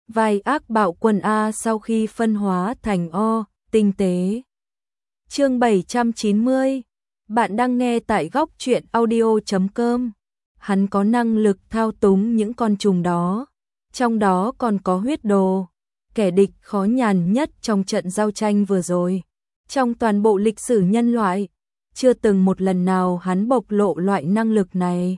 vai ác bạo quân A sau khi phân hóa thành O, tinh tế. Chương 790. Bạn đang nghe tại góc truyện audio.com. Hắn có năng lực thao túng những con trùng đó, trong đó còn có huyết đồ, kẻ địch khó nhằn nhất trong trận giao tranh vừa rồi. Trong toàn bộ lịch sử nhân loại, chưa từng một lần nào hắn bộc lộ loại năng lực này.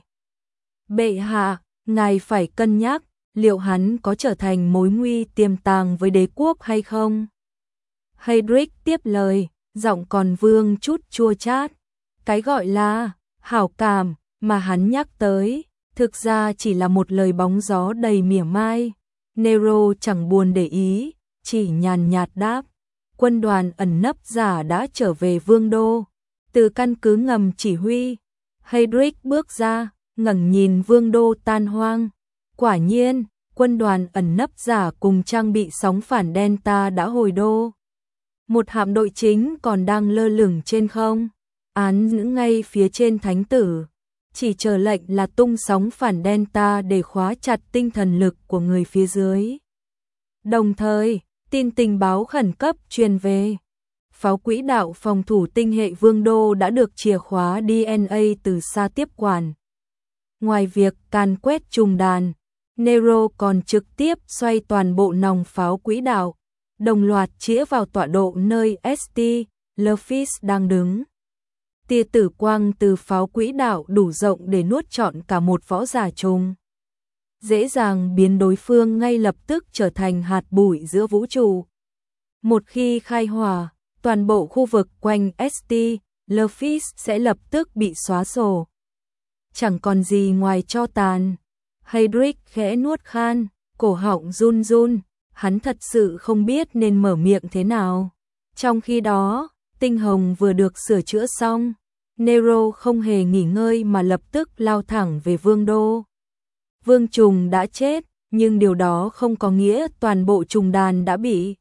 Bệ hạ, ngài phải cân nhắc, liệu hắn có trở thành mối nguy tiềm tàng với đế quốc hay không? Heydrich tiếp lời, giọng còn vương chút chua chát. Cái gọi là hảo cảm mà hắn nhắc tới, thực ra chỉ là một lời bóng gió đầy mỉa mai. Nero chẳng buồn để ý, chỉ nhàn nhạt đáp. Quân đoàn ẩn nấp giả đã trở về vương đô. Từ căn cứ ngầm chỉ huy, Heydrich bước ra, ngẩng nhìn vương đô tan hoang. Quả nhiên, quân đoàn ẩn nấp giả cùng trang bị sóng phản Delta đã hồi đô. Một hạm đội chính còn đang lơ lửng trên không, án giữ ngay phía trên thánh tử, chỉ chờ lệnh là tung sóng phản Delta để khóa chặt tinh thần lực của người phía dưới. Đồng thời, tin tình báo khẩn cấp truyền về. Pháo quỹ đạo phòng thủ tinh hệ vương đô đã được chìa khóa DNA từ xa tiếp quản. Ngoài việc càn quét trùng đàn, Nero còn trực tiếp xoay toàn bộ nòng pháo quỹ đạo, đồng loạt chĩa vào tọa độ nơi St. Lufis đang đứng. Tia tử quang từ pháo quỹ đạo đủ rộng để nuốt trọn cả một võ giả trùng, dễ dàng biến đối phương ngay lập tức trở thành hạt bụi giữa vũ trụ. Một khi khai hỏa, toàn bộ khu vực quanh St. Lufis sẽ lập tức bị xóa sổ, chẳng còn gì ngoài tro tàn. Heydrich khẽ nuốt khan, cổ họng run run, hắn thật sự không biết nên mở miệng thế nào. Trong khi đó, tinh hồng vừa được sửa chữa xong, Nero không hề nghỉ ngơi mà lập tức lao thẳng về vương đô. Vương trùng đã chết, nhưng điều đó không có nghĩa toàn bộ trùng đàn đã bị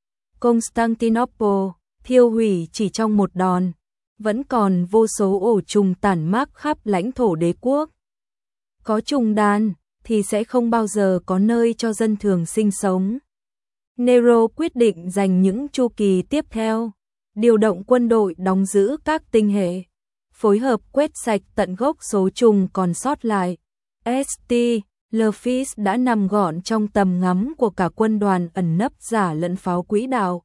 Constantinople thiêu hủy chỉ trong một đòn. Vẫn còn vô số ổ trùng tản mác khắp lãnh thổ đế quốc. Có trùng đàn thì sẽ không bao giờ có nơi cho dân thường sinh sống. Nero quyết định dành những chu kỳ tiếp theo, điều động quân đội đóng giữ các tinh hệ, phối hợp quét sạch tận gốc số trùng còn sót lại. St. Lufis đã nằm gọn trong tầm ngắm của cả quân đoàn ẩn nấp giả lẫn pháo quỹ đạo.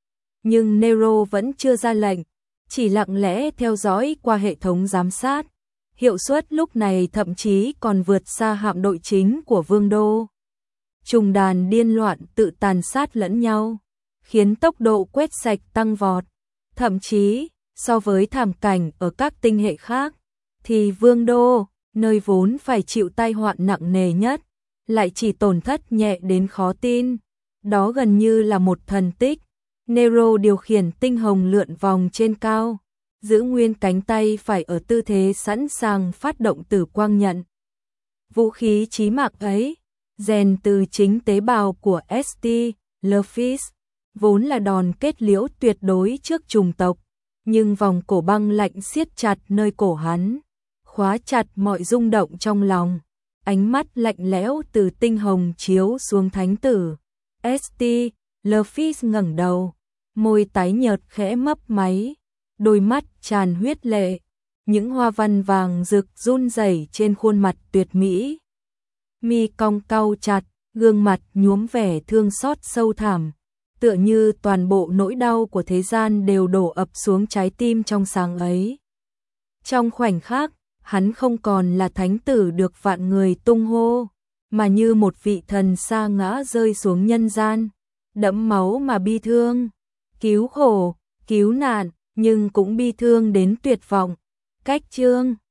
Nhưng Nero vẫn chưa ra lệnh, chỉ lặng lẽ theo dõi qua hệ thống giám sát. Hiệu suất lúc này thậm chí còn vượt xa hạm đội chính của vương đô. Trùng đàn điên loạn tự tàn sát lẫn nhau, khiến tốc độ quét sạch tăng vọt. Thậm chí, so với thảm cảnh ở các tinh hệ khác, thì vương đô, nơi vốn phải chịu tai họa nặng nề nhất, lại chỉ tổn thất nhẹ đến khó tin. Đó gần như là một thần tích. Nero điều khiển tinh hồng lượn vòng trên cao, giữ nguyên cánh tay phải ở tư thế sẵn sàng phát động tử quang nhận. Vũ khí chí mạng ấy, rèn từ chính tế bào của St. Lufis, vốn là đòn kết liễu tuyệt đối trước trùng tộc, nhưng vòng cổ băng lạnh siết chặt nơi cổ hắn, khóa chặt mọi rung động trong lòng. Ánh mắt lạnh lẽo từ tinh hồng chiếu xuống thánh tử. St. Lufis ngẩng đầu, môi tái nhợt khẽ mấp máy, đôi mắt tràn huyết lệ, những hoa văn vàng rực run rẩy trên khuôn mặt tuyệt mỹ. Mi cong cau chặt, gương mặt nhuốm vẻ thương xót sâu thẳm, tựa như toàn bộ nỗi đau của thế gian đều đổ ập xuống trái tim trong sáng ấy. Trong khoảnh khắc, hắn không còn là thánh tử được vạn người tung hô, mà như một vị thần sa ngã rơi xuống nhân gian, đẫm máu mà bi thương, cứu khổ, cứu nạn, nhưng cũng bi thương đến tuyệt vọng. Cách chương